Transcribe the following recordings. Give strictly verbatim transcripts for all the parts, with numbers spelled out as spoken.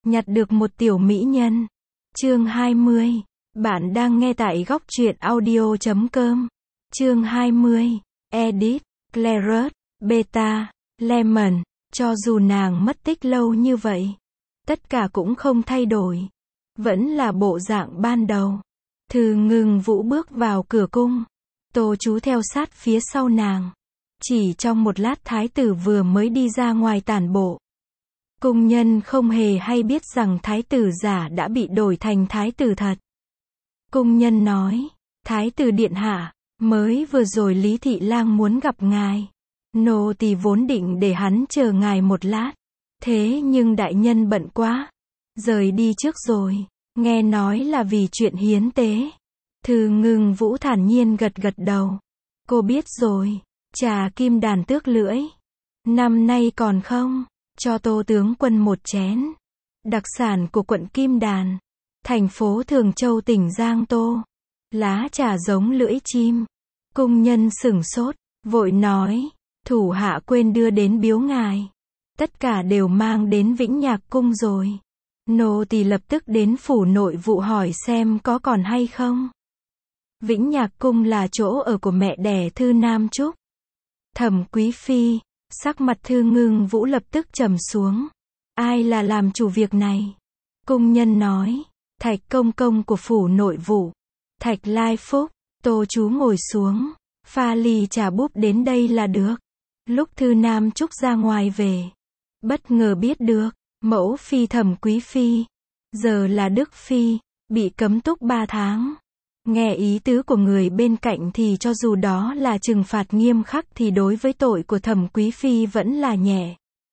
nhặt được một tiểu mỹ nhân. Chương hai mươi. Bạn đang nghe tại góc truyện audio chấm com. Chương hai mươi. Edit, Claret, Beta, Lemon. Cho dù nàng mất tích lâu như vậy, tất cả cũng không thay đổi. Vẫn là bộ dạng ban đầu. Thư Ngưng Vũ bước vào cửa cung. Tô Chú theo sát phía sau nàng. Chỉ trong một lát thái tử vừa mới đi ra ngoài tản bộ. Cung nhân không hề hay biết rằng thái tử giả đã bị đổi thành thái tử thật. Cung nhân nói, thái tử điện hạ, mới vừa rồi Lý Thị Lang muốn gặp ngài. Nô tỳ vốn định để hắn chờ ngài một lát. Thế nhưng đại nhân bận quá. Rời đi trước rồi. Nghe nói là vì chuyện hiến tế. Thư Ngưng Vũ thản nhiên gật gật đầu. Cô biết rồi. Trà kim đàn tước lưỡi. Năm nay còn không? Cho Tô tướng quân một chén. Đặc sản của quận Kim Đàn. Thành phố Thường Châu tỉnh Giang Tô. Lá trà giống lưỡi chim. Cung nhân sửng sốt, vội nói. Thủ hạ quên đưa đến biếu ngài. Tất cả đều mang đến Vĩnh Nhạc cung rồi. Nô tỳ lập tức đến phủ nội vụ hỏi xem có còn hay không. Vĩnh Nhạc cung là chỗ ở của mẹ đẻ Thư Nam Trúc. Thẩm Quý phi, sắc mặt Thư Ngưng Vũ lập tức trầm xuống. Ai là làm chủ việc này? Cung nhân nói, Thạch công công của phủ nội vụ. Thạch Lai Phúc. Tô Chú ngồi xuống, pha ly trà búp đến đây là được. Lúc Thư Nam Trúc ra ngoài về, bất ngờ biết được, mẫu phi Thẩm Quý phi, giờ là Đức phi, bị cấm túc ba tháng. Nghe ý tứ của người bên cạnh thì cho dù đó là trừng phạt nghiêm khắc thì đối với tội của Thẩm Quý phi vẫn là nhẹ.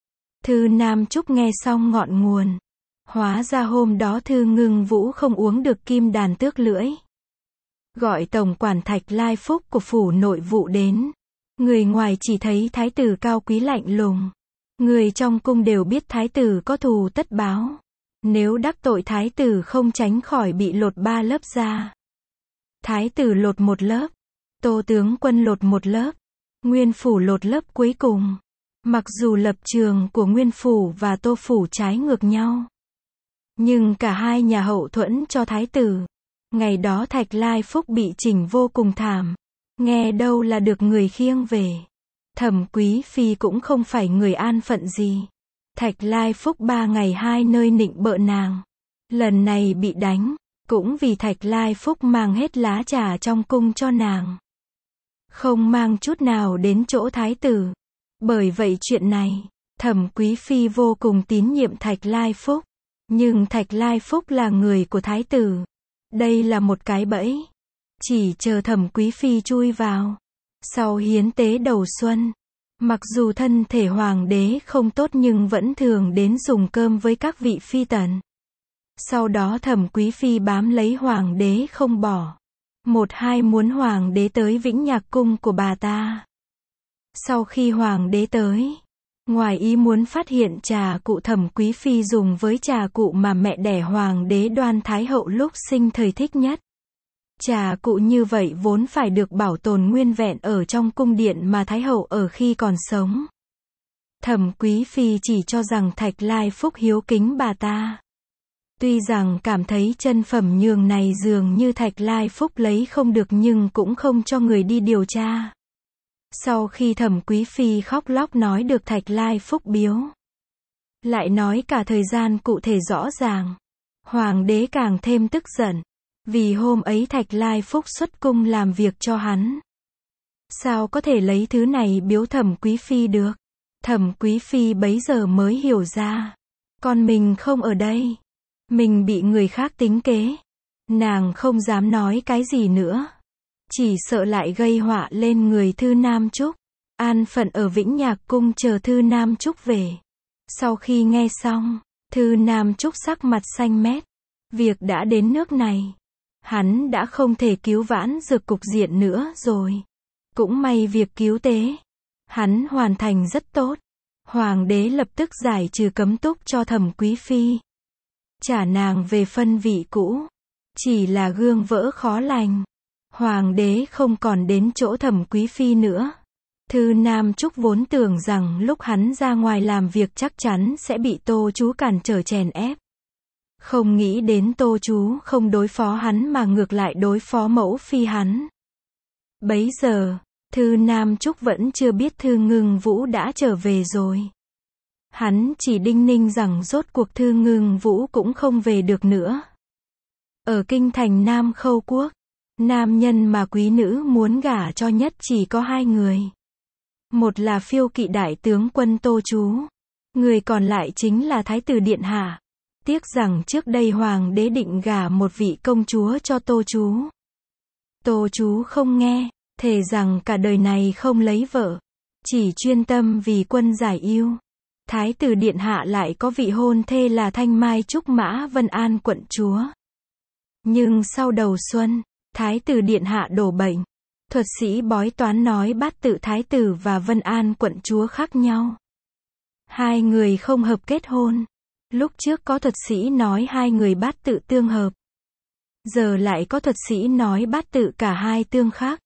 Thư Nam Trúc nghe xong ngọn nguồn. Hóa ra hôm đó Thư Ngưng Vũ không uống được kim đàn tước lưỡi. Gọi tổng quản Thạch Lai Phúc của phủ nội vụ đến. Người ngoài chỉ thấy thái tử cao quý lạnh lùng. Người trong cung đều biết thái tử có thù tất báo. Nếu đắc tội thái tử không tránh khỏi bị lột ba lớp da. Thái tử lột một lớp. Tô tướng quân lột một lớp. Nguyên phủ lột lớp cuối cùng. Mặc dù lập trường của Nguyên phủ và Tô phủ trái ngược nhau. Nhưng cả hai nhà hậu thuẫn cho thái tử. Ngày đó Thạch Lai Phúc bị chỉnh vô cùng thảm. Nghe đâu là được người khiêng về. Thẩm Quý phi cũng không phải người an phận gì. Thạch Lai Phúc ba ngày hai nơi nịnh bợ nàng. Lần này bị đánh, cũng vì Thạch Lai Phúc mang hết lá trà trong cung cho nàng. Không mang chút nào đến chỗ thái tử. Bởi vậy chuyện này, Thẩm Quý phi vô cùng tín nhiệm Thạch Lai Phúc. Nhưng Thạch Lai Phúc là người của thái tử. Đây là một cái bẫy. Chỉ chờ Thẩm Quý phi chui vào. Sau hiến tế đầu xuân, mặc dù thân thể hoàng đế không tốt nhưng vẫn thường đến dùng cơm với các vị phi tần. Sau đó Thẩm Quý phi bám lấy hoàng đế không bỏ. Một hai muốn hoàng đế tới Vĩnh Nhạc cung của bà ta. Sau khi hoàng đế tới, ngoài ý muốn phát hiện trà cụ Thẩm Quý phi dùng với trà cụ mà mẹ đẻ hoàng đế Đoan Thái hậu lúc sinh thời thích nhất. Trà cụ như vậy vốn phải được bảo tồn nguyên vẹn ở trong cung điện mà Thái hậu ở khi còn sống. Thẩm Quý phi chỉ cho rằng Thạch Lai Phúc hiếu kính bà ta. Tuy rằng cảm thấy chân phẩm nhường này dường như Thạch Lai Phúc lấy không được nhưng cũng không cho người đi điều tra. Sau khi Thẩm Quý phi khóc lóc nói được Thạch Lai Phúc biếu. Lại nói cả thời gian cụ thể rõ ràng. Hoàng đế càng thêm tức giận. Vì hôm ấy Thạch Lai Phúc xuất cung làm việc cho hắn. Sao có thể lấy thứ này biếu Thẩm Quý phi được? Thẩm Quý phi bấy giờ mới hiểu ra. Con mình không ở đây. Mình bị người khác tính kế. Nàng không dám nói cái gì nữa. Chỉ sợ lại gây họa lên người Thư Nam Trúc. An phận ở Vĩnh Nhạc cung chờ Thư Nam Trúc về. Sau khi nghe xong, Thư Nam Trúc sắc mặt xanh mét. Việc đã đến nước này. Hắn đã không thể cứu vãn được cục diện nữa rồi. Cũng may việc cứu tế. Hắn hoàn thành rất tốt. Hoàng đế lập tức giải trừ cấm túc cho Thẩm Quý phi. Trả nàng về phân vị cũ. Chỉ là gương vỡ khó lành. Hoàng đế không còn đến chỗ Thẩm Quý phi nữa. Thư Nam Trúc vốn tưởng rằng lúc hắn ra ngoài làm việc chắc chắn sẽ bị Tô Chú cản trở chèn ép. Không nghĩ đến Tô Chú không đối phó hắn mà ngược lại đối phó mẫu phi hắn. Bấy giờ, Thư Nam Trúc vẫn chưa biết Thư Ngưng Vũ đã trở về rồi. Hắn chỉ đinh ninh rằng rốt cuộc Thư Ngưng Vũ cũng không về được nữa. Ở kinh thành Nam Khâu Quốc, nam nhân mà quý nữ muốn gả cho nhất chỉ có hai người. Một là phiêu kỵ đại tướng quân Tô Chú. Người còn lại chính là Thái tử Điện Hạ. Tiếc rằng trước đây Hoàng đế định gả một vị công chúa cho Tô Chú. Tô Chú không nghe, thề rằng cả đời này không lấy vợ. Chỉ chuyên tâm vì quân giải yêu. Thái tử Điện Hạ lại có vị hôn thê là Thanh Mai Trúc Mã Vân An quận chúa. Nhưng sau đầu xuân, Thái tử Điện Hạ đổ bệnh. Thuật sĩ bói toán nói bát tự Thái tử và Vân An quận chúa khác nhau. Hai người không hợp kết hôn. Lúc trước có thuật sĩ nói hai người bát tự tương hợp. Giờ lại có thuật sĩ nói bát tự cả hai tương khác.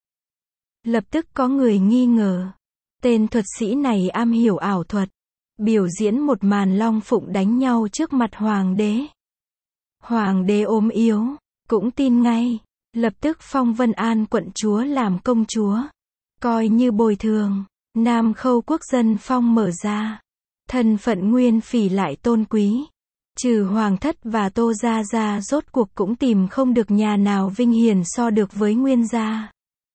Lập tức có người nghi ngờ. Tên thuật sĩ này am hiểu ảo thuật. Biểu diễn một màn long phụng đánh nhau trước mặt hoàng đế. Hoàng đế ốm yếu, cũng tin ngay. Lập tức phong Vân An quận chúa làm công chúa. Coi như bồi thường. Nam Khâu Quốc dân phong mở ra. Thân phận Nguyên Phỉ lại tôn quý. Trừ Hoàng thất và Tô gia gia rốt cuộc cũng tìm không được nhà nào vinh hiển so được với Nguyên gia.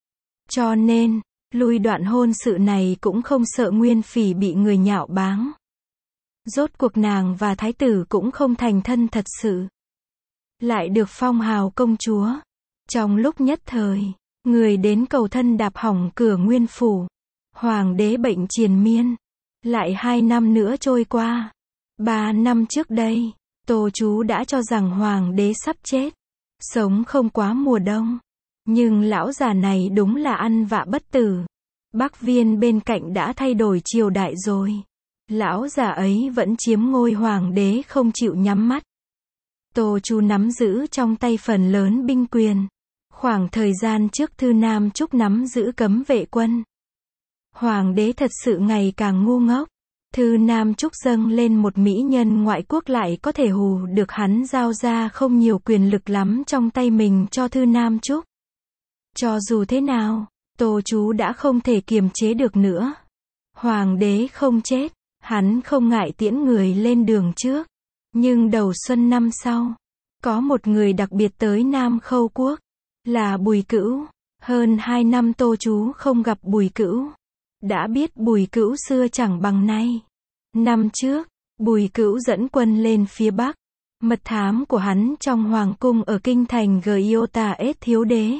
Cho nên, lui đoạn hôn sự này cũng không sợ Nguyên Phỉ bị người nhạo báng. Rốt cuộc nàng và thái tử cũng không thành thân thật sự. Lại được phong hào công chúa. Trong lúc nhất thời, người đến cầu thân đạp hỏng cửa Nguyên phủ. Hoàng đế bệnh triền miên. Lại hai năm nữa trôi qua. Ba năm trước đây, Tô Chú đã cho rằng hoàng đế sắp chết. Sống không quá mùa đông. Nhưng lão già này đúng là ăn vạ bất tử. Bắc Viên bên cạnh đã thay đổi triều đại rồi. Lão già ấy vẫn chiếm ngôi hoàng đế không chịu nhắm mắt. Tô Chú nắm giữ trong tay phần lớn binh quyền. Khoảng thời gian trước Thư Nam Trúc nắm giữ cấm vệ quân. Hoàng đế thật sự ngày càng ngu ngốc. Thư Nam Trúc dâng lên một mỹ nhân ngoại quốc lại có thể hù được hắn giao ra không nhiều quyền lực lắm trong tay mình cho Thư Nam Trúc. Cho dù thế nào, Tô Chú đã không thể kiềm chế được nữa. Hoàng đế không chết, hắn không ngại tiễn người lên đường trước. Nhưng đầu xuân năm sau, có một người đặc biệt tới Nam Khâu Quốc, là Bùi Cữu. Hơn hai năm Tô Chú không gặp Bùi Cữu. Đã biết Bùi Cữu xưa chẳng bằng nay. Năm trước, Bùi Cữu dẫn quân lên phía Bắc. Mật thám của hắn trong hoàng cung ở kinh thành Giotaes thiếu đế.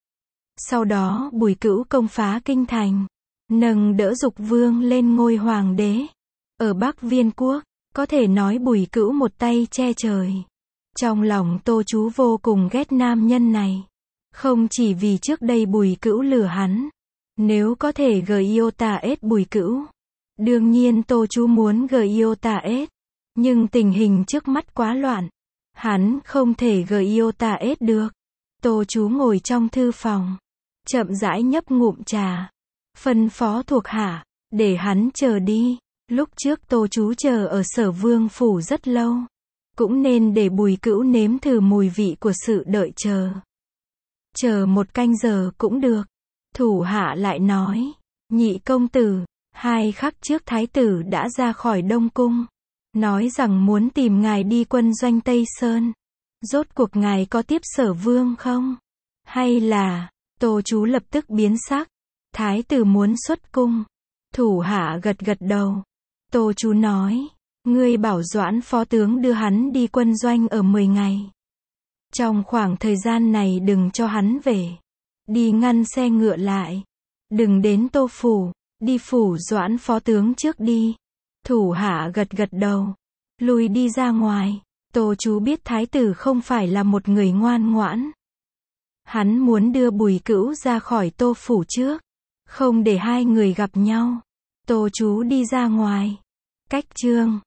Sau đó Bùi Cữu công phá kinh thành, nâng đỡ Dục Vương lên ngôi hoàng đế. Ở Bắc Viên quốc, có thể nói Bùi Cữu một tay che trời. Trong lòng Tô Chú vô cùng ghét nam nhân này. Không chỉ vì trước đây Bùi Cữu lừa hắn. Nếu có thể Giotaes Bùi Cữu. Đương nhiên Tô Chú muốn Giotaes. Nhưng tình hình trước mắt quá loạn. Hắn không thể Giotaes được. Tô Chú ngồi trong thư phòng. Chậm rãi nhấp ngụm trà. Phân phó thuộc hạ. Để hắn chờ đi. Lúc trước Tô Chú chờ ở Sở Vương phủ rất lâu. Cũng nên để Bùi Cữu nếm thử mùi vị của sự đợi chờ. Chờ một canh giờ cũng được. Thủ hạ lại nói. Nhị công tử. Hai khắc trước thái tử đã ra khỏi Đông Cung. Nói rằng muốn tìm ngài đi quân doanh Tây Sơn. Rốt cuộc ngài có tiếp Sở Vương không? Hay là... Tô Chú lập tức biến sắc. Thái tử muốn xuất cung. Thủ hạ gật gật đầu. Tô Chú nói. Ngươi bảo Doãn phó tướng đưa hắn đi quân doanh ở mười ngày. Trong khoảng thời gian này đừng cho hắn về. Đi ngăn xe ngựa lại. Đừng đến Tô phủ. Đi phủ Doãn phó tướng trước đi. Thủ hạ gật gật đầu. Lùi đi ra ngoài. Tô Chú biết thái tử không phải là một người ngoan ngoãn. Hắn muốn đưa Bùi Cữu ra khỏi Tô phủ trước. Không để hai người gặp nhau. Tô Chú đi ra ngoài. Cách chương